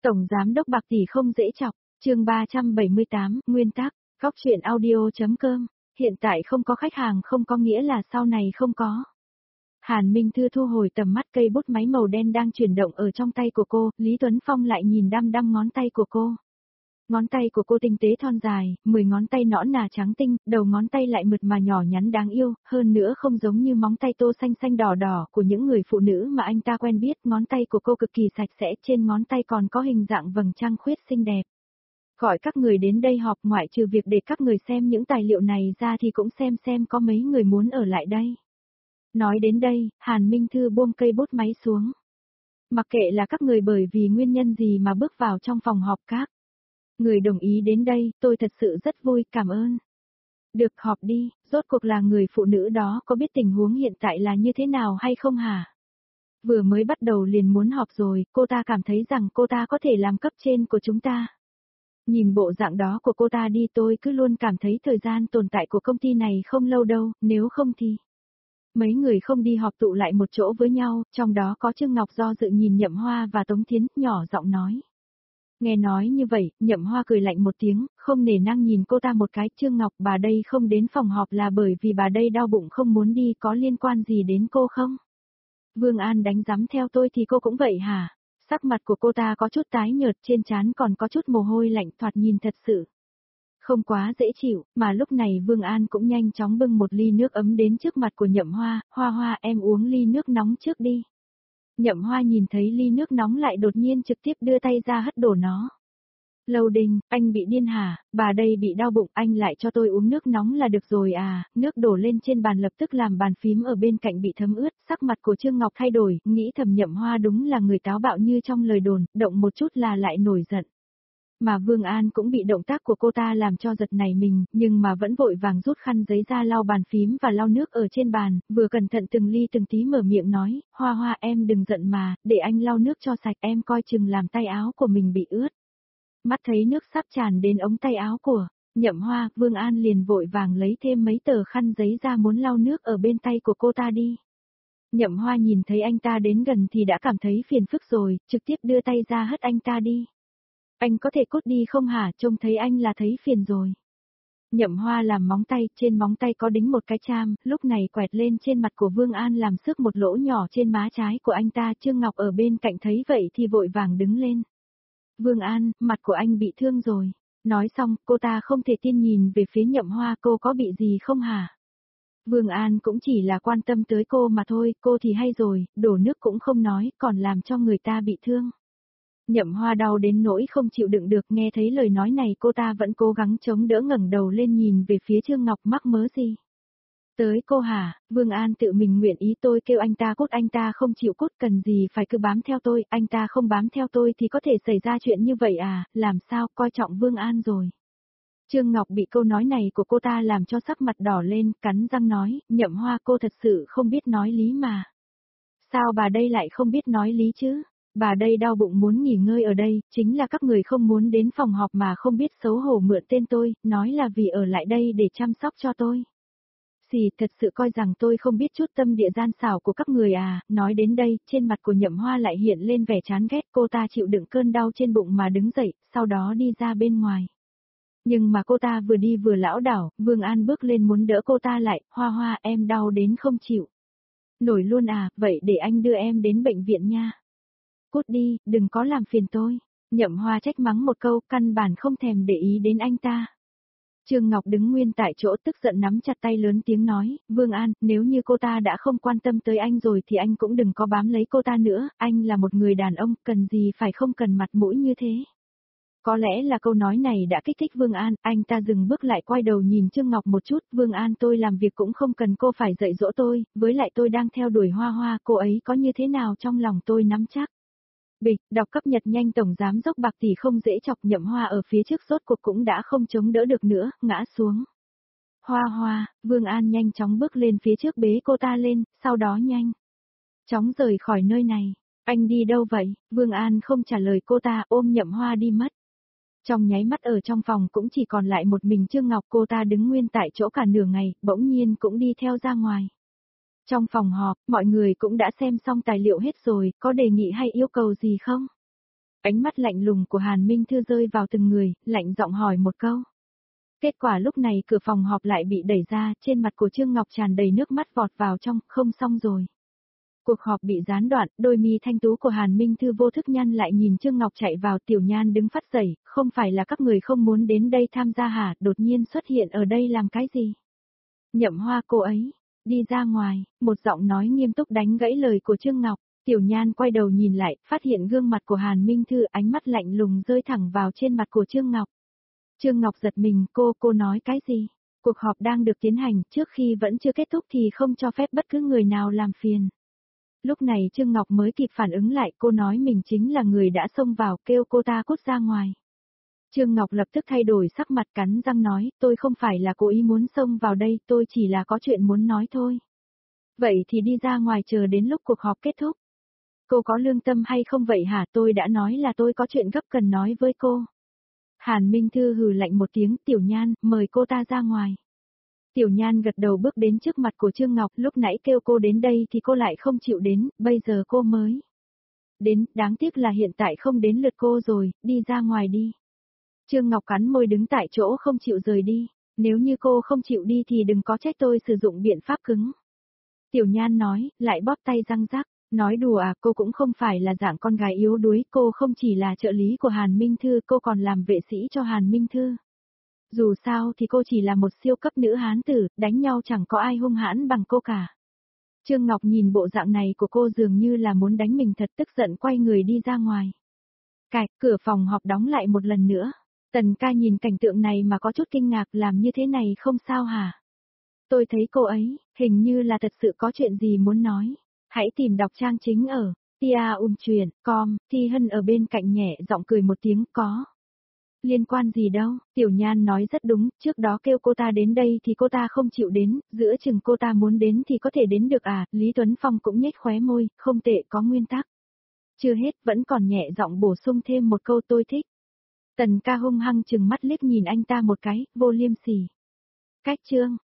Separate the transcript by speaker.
Speaker 1: Tổng Giám đốc Bạc Tỷ không dễ chọc, chương 378, nguyên tắc, góc truyện audio.com, hiện tại không có khách hàng không có nghĩa là sau này không có. Hàn Minh Thư thu hồi tầm mắt, cây bút máy màu đen đang chuyển động ở trong tay của cô, Lý Tuấn Phong lại nhìn đăm đăm ngón tay của cô. Ngón tay của cô tinh tế thon dài, 10 ngón tay nõn nà trắng tinh, đầu ngón tay lại mượt mà nhỏ nhắn đáng yêu, hơn nữa không giống như móng tay tô xanh xanh đỏ đỏ của những người phụ nữ mà anh ta quen biết, ngón tay của cô cực kỳ sạch sẽ, trên ngón tay còn có hình dạng vầng trăng khuyết xinh đẹp. Gọi các người đến đây họp, ngoại trừ việc để các người xem những tài liệu này ra thì cũng xem có mấy người muốn ở lại đây. Nói đến đây, Hàn Minh Thư buông cây bút máy xuống. Mặc kệ là các người bởi vì nguyên nhân gì mà bước vào trong phòng họp các người đồng ý đến đây, tôi thật sự rất vui, cảm ơn. Được, họp đi, rốt cuộc là người phụ nữ đó có biết tình huống hiện tại là như thế nào hay không hả? Vừa mới bắt đầu liền muốn họp rồi, cô ta cảm thấy rằng cô ta có thể làm cấp trên của chúng ta. Nhìn bộ dạng đó của cô ta đi, tôi cứ luôn cảm thấy thời gian tồn tại của công ty này không lâu đâu, nếu không thì... Mấy người không đi họp tụ lại một chỗ với nhau, trong đó có Trương Ngọc do dự nhìn Nhậm Hoa và Tống Thiến, nhỏ giọng nói. Nghe nói như vậy, Nhậm Hoa cười lạnh một tiếng, không nể nang nhìn cô ta một cái. Trương Ngọc, bà đây không đến phòng họp là bởi vì bà đây đau bụng không muốn đi, có liên quan gì đến cô không? Vương An đánh giám theo tôi thì cô cũng vậy hả? Sắc mặt của cô ta có chút tái nhợt, trên trán còn có chút mồ hôi lạnh, thoạt nhìn thật sự không quá dễ chịu, mà lúc này Vương An cũng nhanh chóng bưng một ly nước ấm đến trước mặt của Nhậm Hoa. Hoa Hoa, em uống ly nước nóng trước đi. Nhậm Hoa nhìn thấy ly nước nóng lại đột nhiên trực tiếp đưa tay ra hất đổ nó. Lâu Đình, anh bị điên hả? Bà đây bị đau bụng, anh lại cho tôi uống nước nóng là được rồi à? Nước đổ lên trên bàn lập tức làm bàn phím ở bên cạnh bị thấm ướt, sắc mặt của Trương Ngọc thay đổi, nghĩ thầm Nhậm Hoa đúng là người táo bạo như trong lời đồn, động một chút là lại nổi giận. Mà Vương An cũng bị động tác của cô ta làm cho giật nảy mình, nhưng mà vẫn vội vàng rút khăn giấy ra lau bàn phím và lau nước ở trên bàn, vừa cẩn thận từng ly từng tí mở miệng nói, Hoa Hoa em đừng giận mà, để anh lau nước cho sạch, em coi chừng làm tay áo của mình bị ướt. Mắt thấy nước sắp tràn đến ống tay áo của Nhậm Hoa, Vương An liền vội vàng lấy thêm mấy tờ khăn giấy ra muốn lau nước ở bên tay của cô ta đi. Nhậm Hoa nhìn thấy anh ta đến gần thì đã cảm thấy phiền phức rồi, trực tiếp đưa tay ra hất anh ta đi. Anh có thể cút đi không hả, trông thấy anh là thấy phiền rồi. Nhậm Hoa làm móng tay, trên móng tay có đính một cái cham, lúc này quẹt lên trên mặt của Vương An làm xước một lỗ nhỏ trên má trái của anh ta. Trương Ngọc ở bên cạnh thấy vậy thì vội vàng đứng lên. Vương An, mặt của anh bị thương rồi. Nói xong, cô ta không thể tin nhìn về phía Nhậm Hoa, cô có bị gì không hả? Vương An cũng chỉ là quan tâm tới cô mà thôi, cô thì hay rồi, đổ nước cũng không nói, còn làm cho người ta bị thương. Nhậm Hoa đau đến nỗi không chịu đựng được, nghe thấy lời nói này cô ta vẫn cố gắng chống đỡ ngẩng đầu lên nhìn về phía Trương Ngọc, mắc mớ gì. Tới cô hả? Vương An tự mình nguyện ý, tôi kêu anh ta cút anh ta không chịu cút, cần gì phải cứ bám theo tôi, anh ta không bám theo tôi thì có thể xảy ra chuyện như vậy à, làm sao, coi trọng Vương An rồi. Trương Ngọc bị câu nói này của cô ta làm cho sắc mặt đỏ lên, cắn răng nói, Nhậm Hoa cô thật sự không biết nói lý mà. Sao bà đây lại không biết nói lý chứ? Bà đây đau bụng muốn nghỉ ngơi ở đây, chính là các người không muốn đến phòng họp mà không biết xấu hổ mượn tên tôi, nói là vì ở lại đây để chăm sóc cho tôi. Xì, thật sự coi rằng tôi không biết chút tâm địa gian xảo của các người à, nói đến đây, trên mặt của Nhậm Hoa lại hiện lên vẻ chán ghét, cô ta chịu đựng cơn đau trên bụng mà đứng dậy, sau đó đi ra bên ngoài. Nhưng mà cô ta vừa đi vừa lảo đảo, Vương An bước lên muốn đỡ cô ta lại, Hoa Hoa em đau đến không chịu nổi luôn à, vậy để anh đưa em đến bệnh viện nha. Cút đi, đừng có làm phiền tôi. Nhậm Hoa trách mắng một câu, căn bản không thèm để ý đến anh ta. Trương Ngọc đứng nguyên tại chỗ tức giận nắm chặt tay lớn tiếng nói, Vương An, nếu như cô ta đã không quan tâm tới anh rồi thì anh cũng đừng có bám lấy cô ta nữa, anh là một người đàn ông, cần gì phải không cần mặt mũi như thế. Có lẽ là câu nói này đã kích thích Vương An, anh ta dừng bước lại quay đầu nhìn Trương Ngọc một chút, Vương An tôi làm việc cũng không cần cô phải dạy dỗ tôi, với lại tôi đang theo đuổi Hoa Hoa, cô ấy có như thế nào trong lòng tôi nắm chắc. Bịch, đọc cập nhật nhanh Tổng Giám đốc Bạc Tỷ không dễ chọc, Nhậm Hoa ở phía trước rốt cuộc cũng đã không chống đỡ được nữa, ngã xuống. Hoa Hoa, Vương An nhanh chóng bước lên phía trước bế cô ta lên, sau đó nhanh chóng rời khỏi nơi này. Anh đi đâu vậy? Vương An không trả lời cô ta, ôm Nhậm Hoa đi mất. Trong nháy mắt ở trong phòng cũng chỉ còn lại một mình Trương Ngọc, cô ta đứng nguyên tại chỗ cả nửa ngày, bỗng nhiên cũng đi theo ra ngoài. Trong phòng họp, mọi người cũng đã xem xong tài liệu hết rồi, có đề nghị hay yêu cầu gì không? Ánh mắt lạnh lùng của Hàn Minh Thư rơi vào từng người, lạnh giọng hỏi một câu. Kết quả lúc này cửa phòng họp lại bị đẩy ra, trên mặt của Trương Ngọc tràn đầy nước mắt vọt vào trong, không xong rồi. Cuộc họp bị gián đoạn, đôi mi thanh tú của Hàn Minh Thư vô thức nhăn lại nhìn Trương Ngọc chạy vào. Tiểu Nhan đứng phát dậy, không phải là các người không muốn đến đây tham gia hả, đột nhiên xuất hiện ở đây làm cái gì? Nhậm Hoa cô ấy, đi ra ngoài, một giọng nói nghiêm túc đánh gãy lời của Trương Ngọc. Tiểu Nhan quay đầu nhìn lại, phát hiện gương mặt của Hàn Minh Thư, ánh mắt lạnh lùng rơi thẳng vào trên mặt của Trương Ngọc. Trương Ngọc giật mình, cô nói cái gì? Cuộc họp đang được tiến hành, trước khi vẫn chưa kết thúc thì không cho phép bất cứ người nào làm phiền. Lúc này Trương Ngọc mới kịp phản ứng lại, cô nói mình chính là người đã xông vào, kêu cô ta cút ra ngoài. Trương Ngọc lập tức thay đổi sắc mặt, cắn răng nói, tôi không phải là cố ý muốn xông vào đây, tôi chỉ là có chuyện muốn nói thôi. Vậy thì đi ra ngoài chờ đến lúc cuộc họp kết thúc. Cô có lương tâm hay không vậy hả? Tôi đã nói là tôi có chuyện gấp cần nói với cô. Hàn Minh Thư hừ lạnh một tiếng, Tiểu Nhan, mời cô ta ra ngoài. Tiểu Nhan gật đầu bước đến trước mặt của Trương Ngọc, lúc nãy kêu cô đến đây thì cô lại không chịu đến, bây giờ cô mới đến, đáng tiếc là hiện tại không đến lượt cô rồi, đi ra ngoài đi. Trương Ngọc cắn môi đứng tại chỗ không chịu rời đi, nếu như cô không chịu đi thì đừng có trách tôi sử dụng biện pháp cứng. Tiểu Nhan nói, lại bóp tay răng rắc, nói đùa à, cô cũng không phải là dạng con gái yếu đuối, cô không chỉ là trợ lý của Hàn Minh Thư, cô còn làm vệ sĩ cho Hàn Minh Thư. Dù sao thì cô chỉ là một siêu cấp nữ hán tử, đánh nhau chẳng có ai hung hãn bằng cô cả. Trương Ngọc nhìn bộ dạng này của cô dường như là muốn đánh mình thật, tức giận quay người đi ra ngoài. Cạch, cửa phòng họp đóng lại một lần nữa. Tần ca nhìn cảnh tượng này mà có chút kinh ngạc, làm như thế này không sao hả? Tôi thấy cô ấy, hình như là thật sự có chuyện gì muốn nói. Hãy tìm đọc trang chính ở tia.com, Thi Hân ở bên cạnh nhẹ giọng cười một tiếng, có. Liên quan gì đâu, Tiểu Nhan nói rất đúng, trước đó kêu cô ta đến đây thì cô ta không chịu đến, giữa chừng cô ta muốn đến thì có thể đến được à, Lý Tuấn Phong cũng nhếch khóe môi, không tệ, có nguyên tắc. Chưa hết, vẫn còn nhẹ giọng bổ sung thêm một câu, tôi thích. Tần ca hung hăng chừng mắt liếc nhìn anh ta một cái, vô liêm sỉ. Cách chương.